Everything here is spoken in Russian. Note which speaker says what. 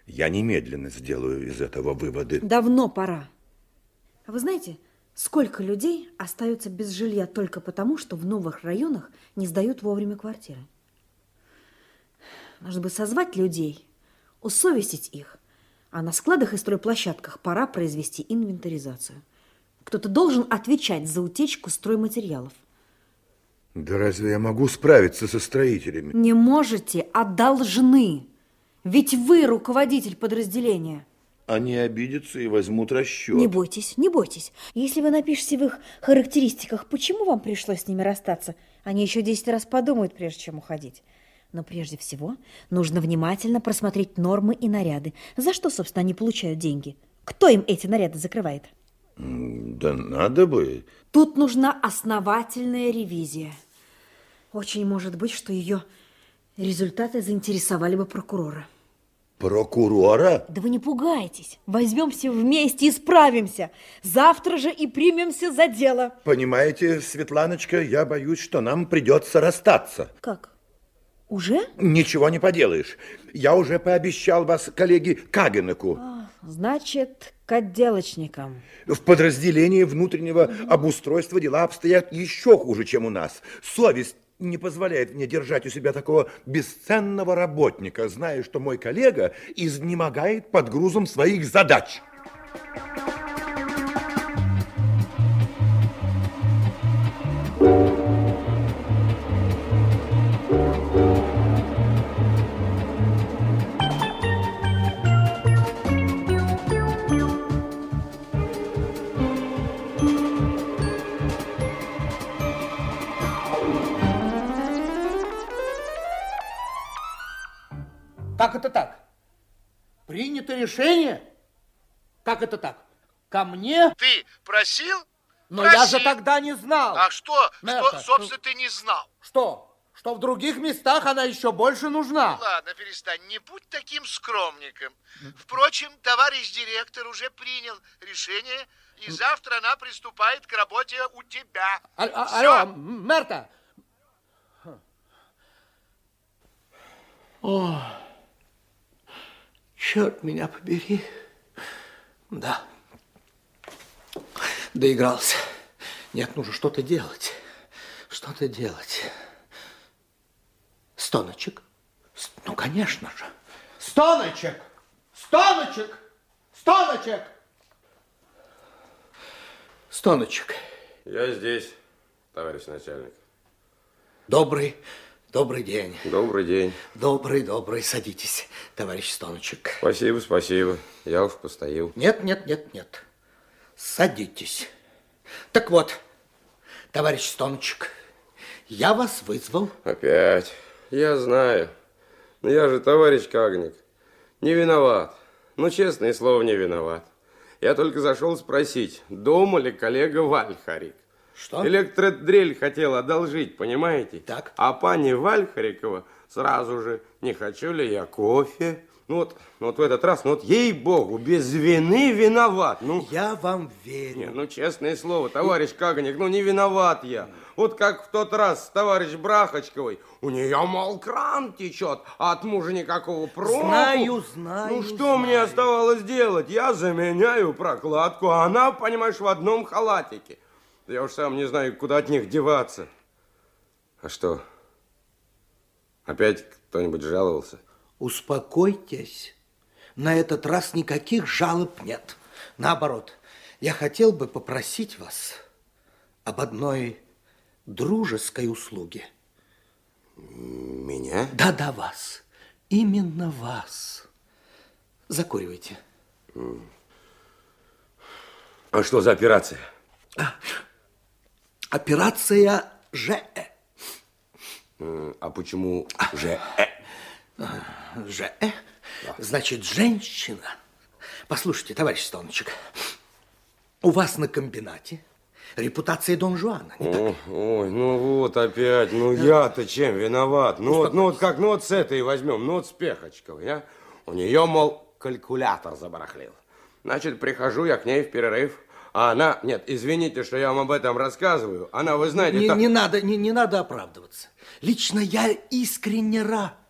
Speaker 1: Я немедленно сделаю из этого выводы.
Speaker 2: Давно пора. А вы знаете, сколько людей остаются без жилья только потому, что в новых районах не сдают вовремя квартиры? Нужно бы созвать людей, усовестить их, а на складах и стройплощадках пора произвести инвентаризацию. Кто-то должен отвечать за утечку стройматериалов.
Speaker 1: Да разве я могу справиться со строителями?
Speaker 2: Не можете, а должны. Ведь вы руководитель подразделения.
Speaker 1: Они обидятся и возьмут расчет.
Speaker 2: Не бойтесь, не бойтесь. Если вы напишете в их характеристиках, почему вам пришлось с ними расстаться, они еще 10 раз подумают, прежде чем уходить. Но прежде всего нужно внимательно просмотреть нормы и наряды. За что, собственно, они получают деньги? Кто им эти наряды закрывает?
Speaker 1: Да надо бы.
Speaker 2: Тут нужна основательная ревизия. Очень может быть, что ее результаты заинтересовали бы прокурора.
Speaker 1: Прокурора?
Speaker 2: Да вы не пугайтесь. Возьмемся вместе и справимся. Завтра же и примемся за дело.
Speaker 1: Понимаете, Светланочка, я боюсь, что нам придется расстаться.
Speaker 2: Как? Уже?
Speaker 1: Ничего не поделаешь. Я уже пообещал вас коллеге Кагенеку.
Speaker 2: Значит, к отделочникам.
Speaker 1: В подразделении внутреннего обустройства дела обстоят еще хуже, чем у нас. Совесть не позволяет мне держать у себя такого бесценного работника, зная, что мой коллега изнемогает под грузом своих задач.
Speaker 3: Как это так? Принято решение? Как это так? Ко мне?
Speaker 4: Ты просил?
Speaker 3: Но
Speaker 4: Просил.
Speaker 3: я же тогда не знал.
Speaker 4: А что,
Speaker 3: Это,
Speaker 4: собственно, ты не знал?
Speaker 3: Что? Что в других местах она еще больше нужна?
Speaker 4: Ладно, перестань, не будь таким скромником. Впрочем, товарищ директор уже принял решение, и завтра она приступает к работе у тебя.
Speaker 3: Алло, Мерта! О, черт меня побери. Да. Доигрался. Нет, нужно что-то делать. Что-то делать. Стоночек? Ну, конечно же. Стоночек! Стоночек! Стоночек! Стоночек.
Speaker 5: Я здесь, товарищ начальник.
Speaker 3: Добрый день.
Speaker 5: Добрый день.
Speaker 3: Добрый. Садитесь, товарищ Стоночек.
Speaker 5: Спасибо. Я уж постою.
Speaker 3: Нет. Садитесь. Так вот, товарищ Стоночек, я вас вызвал.
Speaker 5: Опять. Я знаю. Но я же, товарищ Кагник, не виноват. Ну, честное слово, не виноват. Я только зашел спросить, дома ли коллега Вальхарик.
Speaker 3: Что?
Speaker 5: Электродрель хотел одолжить, понимаете?
Speaker 3: Так.
Speaker 5: А пани Вальхарикова сразу же, не хочу ли я кофе? Ну вот в этот раз, ей-богу, без вины виноват.
Speaker 3: Я вам верю.
Speaker 5: Не, честное слово, товарищ Кагник, не виноват я. Вот как в тот раз с товарищ Брахочковой. У нее, мол, кран течет, а от мужа никакого проку.
Speaker 3: Знаю.
Speaker 5: Что мне оставалось делать? Я заменяю прокладку, а она, понимаешь, в одном халатике. Я уж сам не знаю, куда от них деваться. А что? Опять кто-нибудь жаловался?
Speaker 3: Успокойтесь. На этот раз никаких жалоб нет. Наоборот, я хотел бы попросить вас об одной дружеской услуге.
Speaker 5: Меня?
Speaker 3: Да, вас. Именно вас. Закуривайте.
Speaker 5: А что за операция?
Speaker 3: Операция ЖЭ.
Speaker 5: А почему ЖЭ?
Speaker 3: ЖЭ? Значит, женщина. Послушайте, товарищ Стоночек, у вас на комбинате репутация Дон Жуана, не так ли?
Speaker 5: Ой, вот опять, я-то чем виноват? Вот с этой возьмем, с Пехочковой, а? У нее, мол, калькулятор забарахлил. Значит, прихожу я к ней в перерыв, а она... Нет, извините, что я вам об этом рассказываю. Она, вы знаете...
Speaker 3: Не надо оправдываться. Лично я искренне рад,